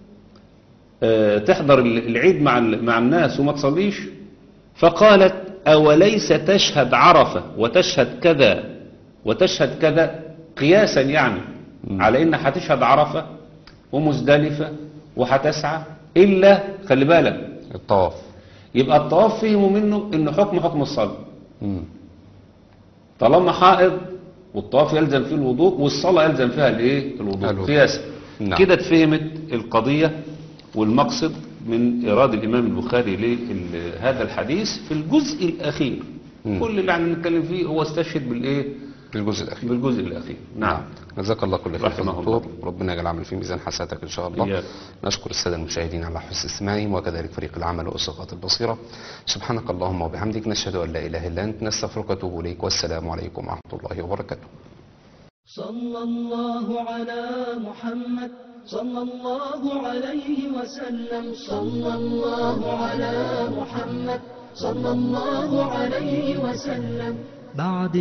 تحضر العيد مع الناس وما تصليش؟ فقالت أوليس تشهد عرفة وتشهد كذا وتشهد كذا، قياسا يعني على إنها هتشهد عرفة ومزدلفة وهتسعى، إلا خلي بالك الطواف. يبقى الطواف فهموا منه إنه حكم الصلاة. طالما حائض والطواف يلزم فيه الوضوء والصلاة يلزم فيها الوضوء قياسا. نعم. كده اتفهمت القضية والمقصد من إيراد الإمام البخاري لهذا الحديث في الجزء الأخير. كل اللي عم نتكلم فيه هو استشهد بالجزء الأخير. نعم. جزاك الله كل خير رحمه دكتور، ربنا يجعل العمل في ميزان حسناتك إن شاء الله. إياك. نشكر السادة المشاهدين على حسن استماعهم وكذلك فريق العمل وأسقاط البصيرة. سبحانك اللهم وبحمدك نشهد أن لا إله إلا أنت نستغفرك ونتوب إليك، والسلام عليكم ورحمة الله وبركاته. صلى الله على محمد صلى الله عليه وسلم. صلى الله على محمد صلى الله عليه وسلم. بعد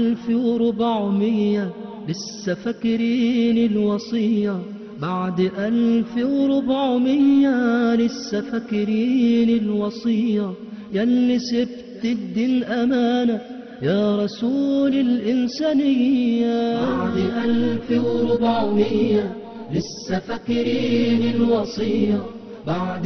1400 لسه فاكرين الوصية، بعد 1400 لسه فاكرين الوصية، ياللي سبت الدين أمانة يا رسول الإنسانية. بعد 1400 لسه فاكرين الوصية، بعد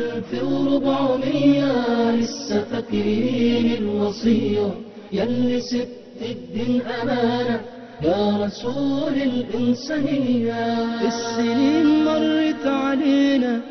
1400 لسه فاكرين الوصية، ياللي سبت الدين أمانة يا رسول الإنسانية. السنين مرت علينا